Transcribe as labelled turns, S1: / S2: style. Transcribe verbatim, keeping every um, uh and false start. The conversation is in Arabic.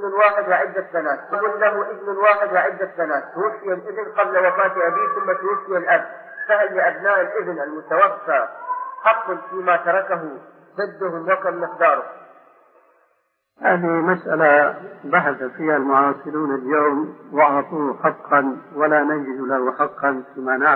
S1: ابن واحد وعدة بنات، يكون له ابن واحد وعدة بنات، توفي الابن قبل وفاة أبيه ثم توفي الأب، فهل لأبناء الابن المتوفى حق فيما تركه جدهم وكم مقداره؟
S2: هذه مسألة بحث فيها المعاصرون اليوم وأعطوه حقا ولا نجد له حقا فيما نعلم.